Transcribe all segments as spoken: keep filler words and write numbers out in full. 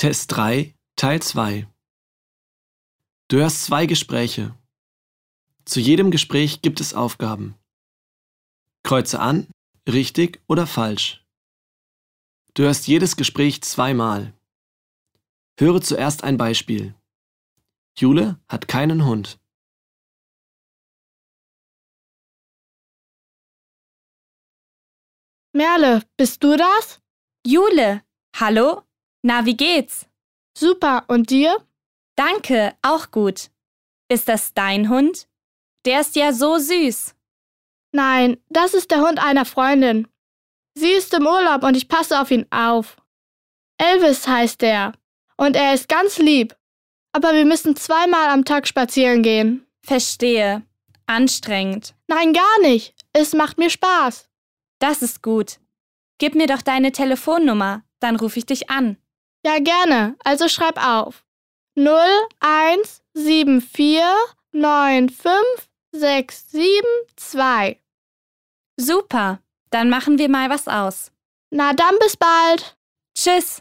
Test drei, Teil zwei. Du hörst zwei Gespräche. Zu jedem Gespräch gibt es Aufgaben. Kreuze an, richtig oder falsch. Du hörst jedes Gespräch zweimal. Höre zuerst ein Beispiel. Jule hat keinen Hund. Merle, bist du das? Jule, hallo? Na, wie geht's? Super, und dir? Danke, auch gut. Ist das dein Hund? Der ist ja so süß. Nein, das ist der Hund einer Freundin. Sie ist im Urlaub und ich passe auf ihn auf. Elvis heißt er. Und er ist ganz lieb. Aber wir müssen zweimal am Tag spazieren gehen. Verstehe. Anstrengend. Nein, gar nicht. Es macht mir Spaß. Das ist gut. Gib mir doch deine Telefonnummer, dann rufe ich dich an. Ja, gerne. Also schreib auf. null eins sieben vier neun fünf sechs sieben zwei. Super, dann machen wir mal was aus. Na dann bis bald. Tschüss.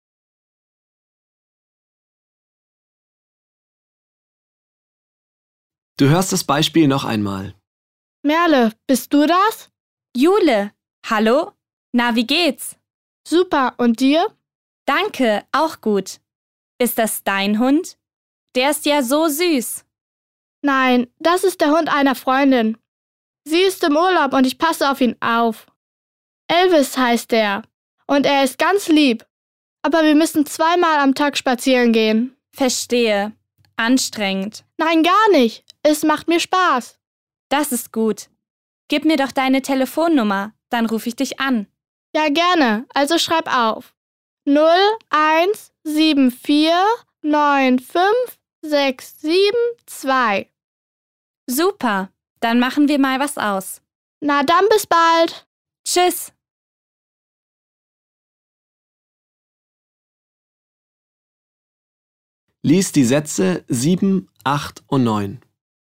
Du hörst das Beispiel noch einmal. Merle, bist du das? Jule, hallo? Na, wie geht's? Super, und dir? Danke, auch gut. Ist das dein Hund? Der ist ja so süß. Nein, das ist der Hund einer Freundin. Sie ist im Urlaub und ich passe auf ihn auf. Elvis heißt er. Und er ist ganz lieb. Aber wir müssen zweimal am Tag spazieren gehen. Verstehe. Anstrengend. Nein, gar nicht. Es macht mir Spaß. Das ist gut. Gib mir doch deine Telefonnummer, dann rufe ich dich an. Ja, gerne. Also schreib auf. null eins sieben vier neun fünf sechs sieben zwei. Super, dann machen wir mal was aus. Na dann bis bald. Tschüss. Lies die Sätze sieben, acht und neun.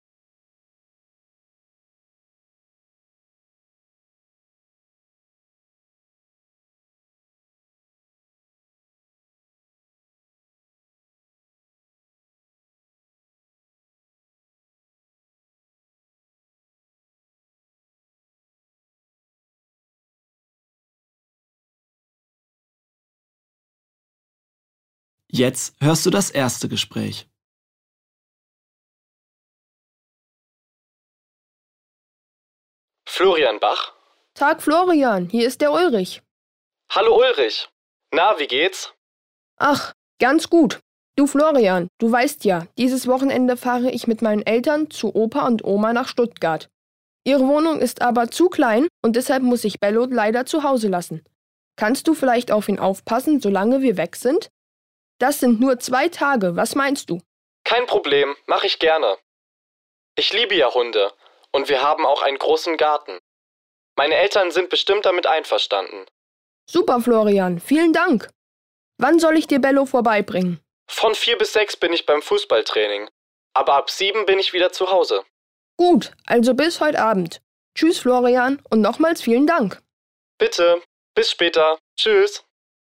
Jetzt hörst du das erste Gespräch. Florian Bach. Tag Florian, hier ist der Ulrich. Hallo Ulrich. Na, wie geht's? Ach, ganz gut. Du Florian, du weißt ja, dieses Wochenende fahre ich mit meinen Eltern zu Opa und Oma nach Stuttgart. Ihre Wohnung ist aber zu klein und deshalb muss ich Bello leider zu Hause lassen. Kannst du vielleicht auf ihn aufpassen, solange wir weg sind? Das sind nur zwei Tage, was meinst du? Kein Problem, mach ich gerne. Ich liebe ja Hunde und wir haben auch einen großen Garten. Meine Eltern sind bestimmt damit einverstanden. Super Florian, vielen Dank. Wann soll ich dir Bello vorbeibringen? Von vier bis sechs bin ich beim Fußballtraining, aber ab sieben bin ich wieder zu Hause. Gut, also bis heute Abend. Tschüss Florian und nochmals vielen Dank. Bitte, bis später. Tschüss.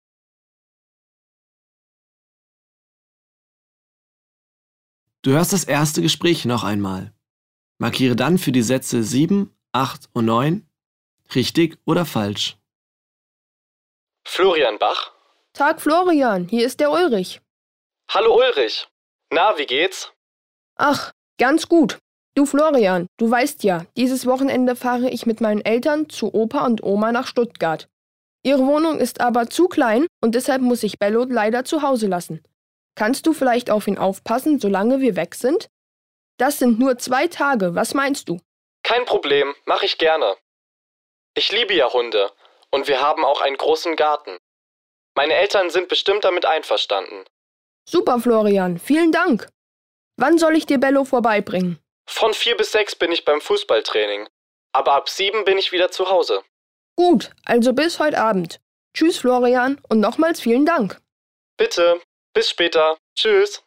Du hörst das erste Gespräch noch einmal. Markiere dann für die Sätze sieben, acht und neun richtig oder falsch. Florian Bach. Tag Florian, hier ist der Ulrich. Hallo Ulrich. Na, wie geht's? Ach, ganz gut. Du Florian, du weißt ja, dieses Wochenende fahre ich mit meinen Eltern zu Opa und Oma nach Stuttgart. Ihre Wohnung ist aber zu klein und deshalb muss ich Bello leider zu Hause lassen. Kannst du vielleicht auf ihn aufpassen, solange wir weg sind? Das sind nur zwei Tage, was meinst du? Kein Problem, mach ich gerne. Ich liebe ja Hunde und wir haben auch einen großen Garten. Meine Eltern sind bestimmt damit einverstanden. Super Florian, vielen Dank. Wann soll ich dir Bello vorbeibringen? Von vier bis sechs bin ich beim Fußballtraining, aber ab sieben bin ich wieder zu Hause. Gut, also bis heute Abend. Tschüss Florian und nochmals vielen Dank. Bitte, bis später. Tschüss.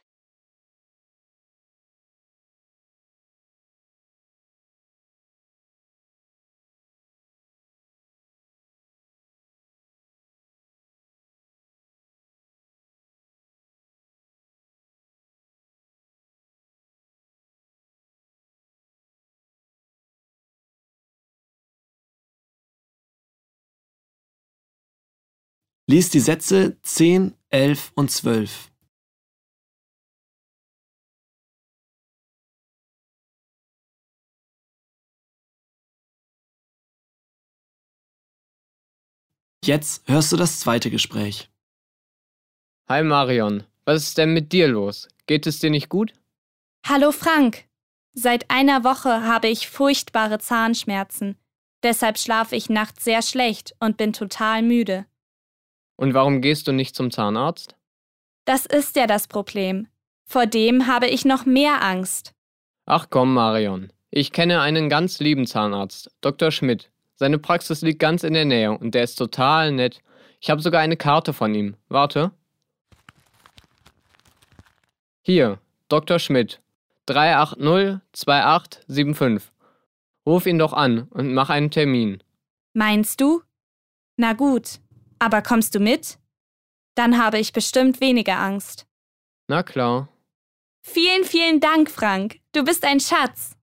Lies die Sätze zehn, elf und zwölf. Jetzt hörst du das zweite Gespräch. Hi Marion, was ist denn mit dir los? Geht es dir nicht gut? Hallo Frank. Seit einer Woche habe ich furchtbare Zahnschmerzen. Deshalb schlafe ich nachts sehr schlecht und bin total müde. Und warum gehst du nicht zum Zahnarzt? Das ist ja das Problem. Vor dem habe ich noch mehr Angst. Ach komm, Marion. Ich kenne einen ganz lieben Zahnarzt, Doktor Schmidt. Seine Praxis liegt ganz in der Nähe und der ist total nett. Ich habe sogar eine Karte von ihm. Warte. Hier, Doktor Schmidt. drei acht null zwei acht sieben fünf. Ruf ihn doch an und mach einen Termin. Meinst du? Na gut. Aber kommst du mit? Dann habe ich bestimmt weniger Angst. Na klar. Vielen, vielen Dank, Frank. Du bist ein Schatz.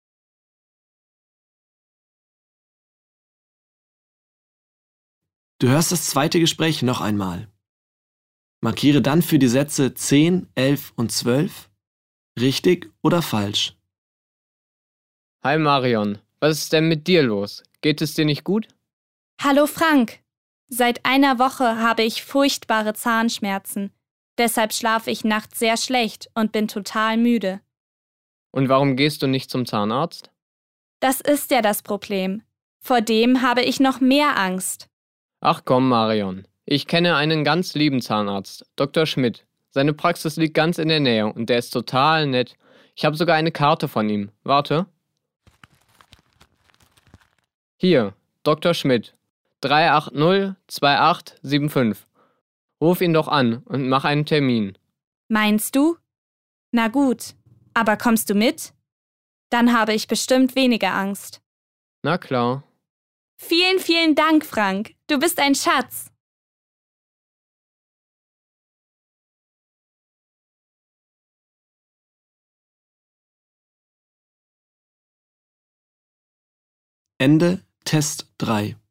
Du hörst das zweite Gespräch noch einmal. Markiere dann für die Sätze zehn, elf und zwölf richtig oder falsch. Hi Marion, was ist denn mit dir los? Geht es dir nicht gut? Hallo Frank. Seit einer Woche habe ich furchtbare Zahnschmerzen. Deshalb schlafe ich nachts sehr schlecht und bin total müde. Und warum gehst du nicht zum Zahnarzt? Das ist ja das Problem. Vor dem habe ich noch mehr Angst. Ach komm, Marion. Ich kenne einen ganz lieben Zahnarzt, Doktor Schmidt. Seine Praxis liegt ganz in der Nähe und der ist total nett. Ich habe sogar eine Karte von ihm. Warte. Hier, Doktor Schmidt. drei acht null zwei acht sieben fünf. Ruf ihn doch an und mach einen Termin. Meinst du? Na gut. Aber kommst du mit? Dann habe ich bestimmt weniger Angst. Na klar. Vielen, vielen Dank, Frank. Du bist ein Schatz. Ende Test drei.